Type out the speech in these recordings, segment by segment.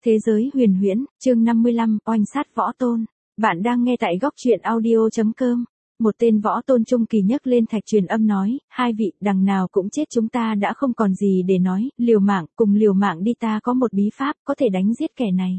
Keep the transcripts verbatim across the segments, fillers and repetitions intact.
Thế giới huyền huyễn, chương năm mươi lăm, oanh sát võ tôn. Bạn đang nghe tại góc truyện audio chấm com. Một tên võ tôn trung kỳ nhấc lên thạch truyền âm nói, hai vị, đằng nào cũng chết chúng ta đã không còn gì để nói, liều mạng, cùng liều mạng đi, ta có một bí pháp, có thể đánh giết kẻ này.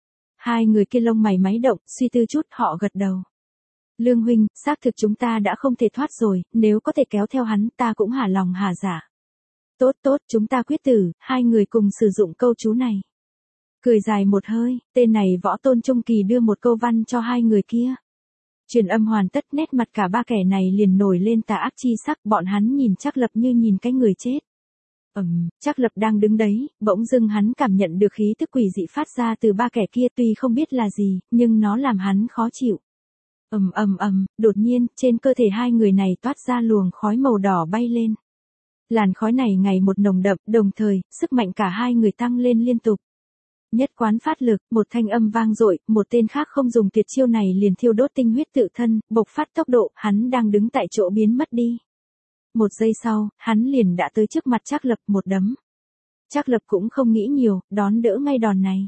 Hai người kia lông mày máy động, suy tư chút, họ gật đầu. Lương huynh, xác thực chúng ta đã không thể thoát rồi, nếu có thể kéo theo hắn, ta cũng hả lòng hả dạ. Tốt tốt, chúng ta quyết tử, hai người cùng sử dụng câu chú này. Cười dài một hơi, tên này võ tôn trung kỳ đưa một câu văn cho hai người kia. Truyền âm hoàn tất, nét mặt cả ba kẻ này liền nổi lên tà ác chi sắc, bọn hắn nhìn Trác Lập như nhìn cái người chết. Ầm, um, Trác Lập đang đứng đấy, bỗng dưng hắn cảm nhận được khí tức quỷ dị phát ra từ ba kẻ kia, tuy không biết là gì, nhưng nó làm hắn khó chịu. Ầm ầm ầm, đột nhiên, trên cơ thể hai người này toát ra luồng khói màu đỏ bay lên. Làn khói này ngày một nồng đậm, đồng thời, sức mạnh cả hai người tăng lên liên tục. Nhất quán phát lực, một thanh âm vang dội, một tên khác không dùng tuyệt chiêu này liền thiêu đốt tinh huyết tự thân, bộc phát tốc độ, hắn đang đứng tại chỗ biến mất đi. Một giây sau, hắn liền đã tới trước mặt Trác Lập, một đấm. Trác Lập cũng không nghĩ nhiều, đón đỡ ngay đòn này.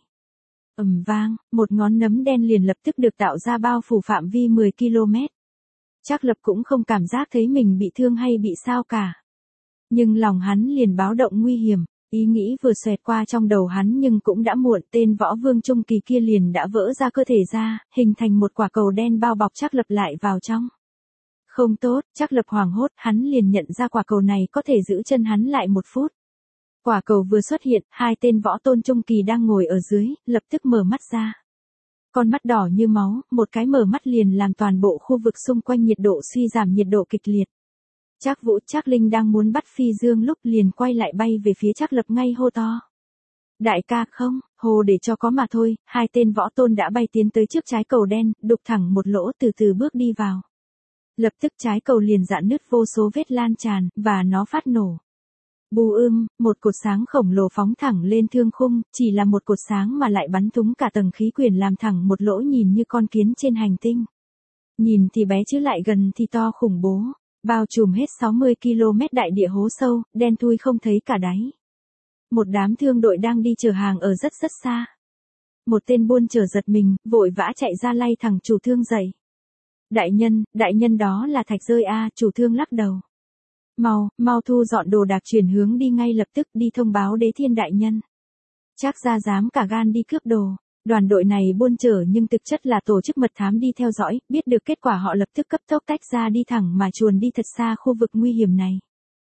Ầm vang, một ngón nấm đen liền lập tức được tạo ra bao phủ phạm vi mười ki lô mét. Trác Lập cũng không cảm giác thấy mình bị thương hay bị sao cả. Nhưng lòng hắn liền báo động nguy hiểm. Ý nghĩ vừa xoẹt qua trong đầu hắn nhưng cũng đã muộn, tên võ vương trung kỳ kia liền đã vỡ ra cơ thể ra, hình thành một quả cầu đen bao bọc Trác Lập lại vào trong. Không tốt, Trác Lập hoảng hốt, hắn liền nhận ra quả cầu này có thể giữ chân hắn lại một phút. Quả cầu vừa xuất hiện, hai tên võ tôn trung kỳ đang ngồi ở dưới, lập tức mở mắt ra. Con mắt đỏ như máu, một cái mở mắt liền làm toàn bộ khu vực xung quanh nhiệt độ suy giảm nhiệt độ kịch liệt. Trác Vũ, Trác Linh đang muốn bắt Phi Dương lúc liền quay lại bay về phía Trác Lập ngay hô to. Đại ca không, hồ để cho có mà thôi, hai tên võ tôn đã bay tiến tới trước trái cầu đen, đục thẳng một lỗ từ từ bước đi vào. Lập tức trái cầu liền rạn nứt vô số vết lan tràn, và nó phát nổ. Bù ưm, một cột sáng khổng lồ phóng thẳng lên thương khung, chỉ là một cột sáng mà lại bắn thúng cả tầng khí quyển làm thẳng một lỗ nhìn như con kiến trên hành tinh. Nhìn thì bé chứ lại gần thì to khủng bố. Bao trùm hết sáu mươi ki lô mét đại địa hố sâu, đen thui không thấy cả đáy. Một đám thương đội đang đi chở hàng ở rất rất xa. Một tên buôn chở giật mình, vội vã chạy ra lay thằng chủ thương dậy. Đại nhân, đại nhân đó là thạch rơi a, chủ thương lắc đầu. Mau, mau thu dọn đồ đạc chuyển hướng đi ngay lập tức, đi thông báo đế thiên đại nhân. Trác gia dám cả gan đi cướp đồ. Đoàn đội này buôn chở nhưng thực chất là tổ chức mật thám đi theo dõi, biết được kết quả họ lập tức cấp tốc tách ra đi thẳng mà chuồn đi thật xa khu vực nguy hiểm này.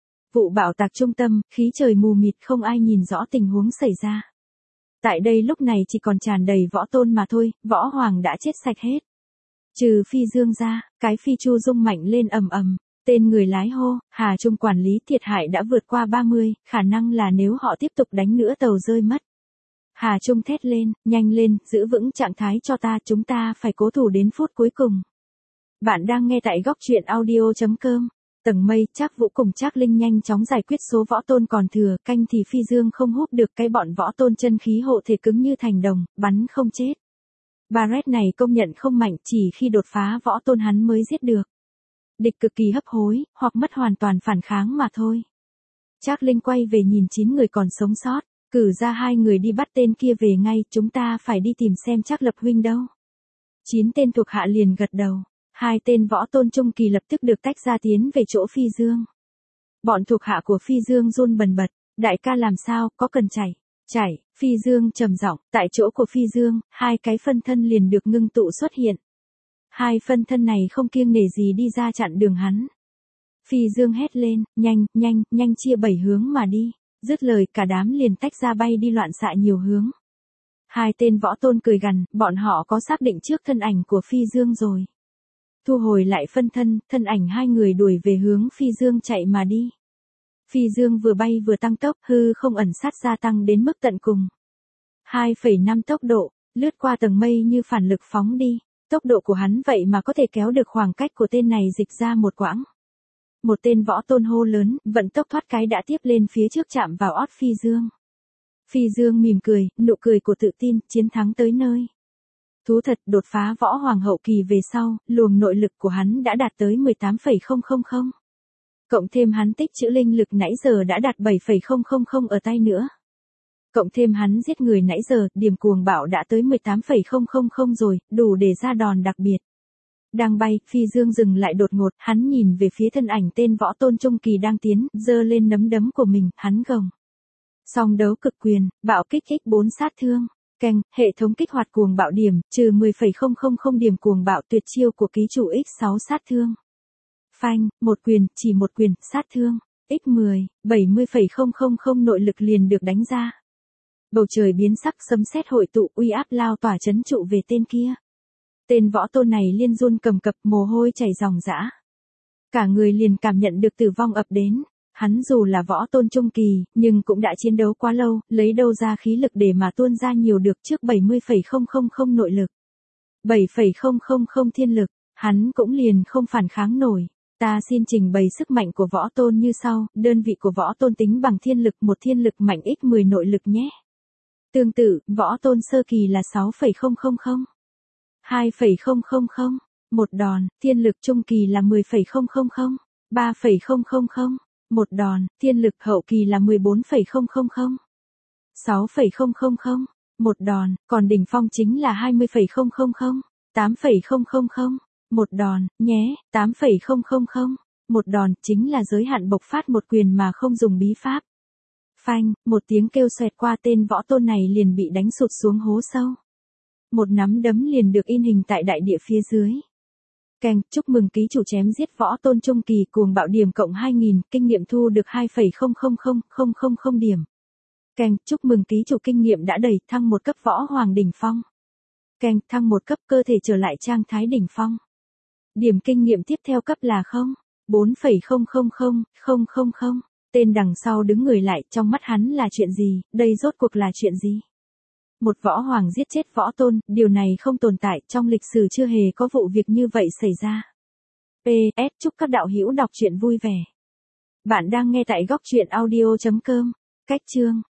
Vụ bạo tạc trung tâm, khí trời mù mịt không ai nhìn rõ tình huống xảy ra. Tại đây lúc này chỉ còn tràn đầy võ tôn mà thôi, võ hoàng đã chết sạch hết. Trừ Phi Dương ra, cái phi chu rung mạnh lên ầm ầm, tên người lái hô, Hà Trung quản lý thiệt hại đã vượt qua ba mươi, khả năng là nếu họ tiếp tục đánh nữa tàu rơi mất. Hà Trung thét lên, nhanh lên, giữ vững trạng thái cho ta, chúng ta phải cố thủ đến phút cuối cùng. Bạn đang nghe tại góc truyện audio chấm com. Tầng mây, Trác Vũ cùng Trác Linh nhanh chóng giải quyết số võ tôn còn thừa, canh thì Phi Dương không hút được cái bọn võ tôn chân khí hộ thể cứng như thành đồng, bắn không chết. Barret này công nhận không mạnh, chỉ khi đột phá võ tôn hắn mới giết được. Địch cực kỳ hấp hối, hoặc mất hoàn toàn phản kháng mà thôi. Trác Linh quay về nhìn chín người còn sống sót. Cử ra hai người đi bắt tên kia về ngay, chúng ta phải đi tìm xem Trác Lập huynh đâu. Chín tên thuộc hạ liền gật đầu, hai tên võ tôn trung kỳ lập tức được tách ra tiến về chỗ Phi Dương. Bọn thuộc hạ của Phi Dương run bần bật, đại ca làm sao, có cần chảy, chảy, Phi Dương trầm giọng, tại chỗ của Phi Dương, hai cái phân thân liền được ngưng tụ xuất hiện. Hai phân thân này không kiêng nể gì đi ra chặn đường hắn. Phi Dương hét lên, nhanh, nhanh, nhanh chia bảy hướng mà đi. Dứt lời cả đám liền tách ra bay đi loạn xạ nhiều hướng. Hai tên võ tôn cười gằn, bọn họ có xác định trước thân ảnh của Phi Dương rồi. Thu hồi lại phân thân, thân ảnh hai người đuổi về hướng Phi Dương chạy mà đi. Phi Dương vừa bay vừa tăng tốc, hư không ẩn sát gia tăng đến mức tận cùng. hai phẩy năm tốc độ, lướt qua tầng mây như phản lực phóng đi. Tốc độ của hắn vậy mà có thể kéo được khoảng cách của tên này dịch ra một quãng. Một tên võ tôn hô lớn, vận tốc thoát cái đã tiếp lên phía trước chạm vào ót Phi Dương. Phi Dương mỉm cười, nụ cười của tự tin, chiến thắng tới nơi. Thú thật, đột phá võ hoàng hậu kỳ về sau, luồng nội lực của hắn đã đạt tới mười tám phẩy không không không. Cộng thêm hắn tích trữ linh lực nãy giờ đã đạt bảy phẩy không không không ở tay nữa. Cộng thêm hắn giết người nãy giờ, điểm cuồng bạo đã tới mười tám phẩy không không không rồi, đủ để ra đòn đặc biệt. Đang bay, phi dương dừng lại đột ngột, hắn nhìn về phía thân ảnh tên võ tôn trung kỳ đang tiến, giơ lên nắm đấm của mình, hắn gồng. Song đấu cực quyền, bạo kích x bốn sát thương. Keng, hệ thống kích hoạt cuồng bạo điểm, trừ mười phẩy không không không điểm cuồng bạo tuyệt chiêu của ký chủ x sáu sát thương. Phanh, một quyền, chỉ một quyền, sát thương. x mười, bảy mươi phẩy không không không nội lực liền được đánh ra. Bầu trời biến sắc, sấm sét hội tụ, uy áp lao tỏa chấn trụ về tên kia. Tên võ tôn này liên run cầm cập, mồ hôi chảy ròng rã. Cả người liền cảm nhận được tử vong ập đến. Hắn dù là võ tôn trung kỳ, nhưng cũng đã chiến đấu quá lâu, lấy đâu ra khí lực để mà tuôn ra nhiều được trước bảy mươi phẩy không không không nội lực. bảy phẩy không không không thiên lực, hắn cũng liền không phản kháng nổi. Ta xin trình bày sức mạnh của võ tôn như sau, đơn vị của võ tôn tính bằng thiên lực, một thiên lực mạnh x mười nội lực nhé. Tương tự, võ tôn sơ kỳ là sáu phẩy không không không. hai phẩy không không không, một đòn, thiên lực trung kỳ là mười phẩy không không không. ba phẩy không không không, một đòn, thiên lực hậu kỳ là mười bốn phẩy không không không. sáu phẩy không không không, một đòn, còn đỉnh phong chính là hai mươi phẩy không không không. tám phẩy không không không, một đòn, nhé, tám phẩy không không không, một đòn, chính là giới hạn bộc phát một quyền mà không dùng bí pháp. Phanh, một tiếng kêu xoẹt qua, tên võ tôn này liền bị đánh sụt xuống hố sâu. Một nắm đấm liền được in hình tại đại địa phía dưới. Keng, chúc mừng ký chủ chém giết võ tôn trung kỳ, cuồng bạo điểm cộng hai nghìn, kinh nghiệm thu được hai phẩy không không không không không không điểm. Keng, chúc mừng ký chủ kinh nghiệm đã đầy, thăng một cấp võ hoàng đỉnh phong. Keng, thăng một cấp, cơ thể trở lại trạng thái đỉnh phong. Điểm kinh nghiệm tiếp theo cấp là không. bốn phẩy không không không không không không. Tên đằng sau đứng người lại, trong mắt hắn là chuyện gì, đây rốt cuộc là chuyện gì? Một võ hoàng giết chết võ tôn, điều này không tồn tại, trong lịch sử chưa hề có vụ việc như vậy xảy ra. pê ét Chúc các đạo hữu đọc truyện vui vẻ. Bạn đang nghe tại góc truyện audio chấm com. Cách chương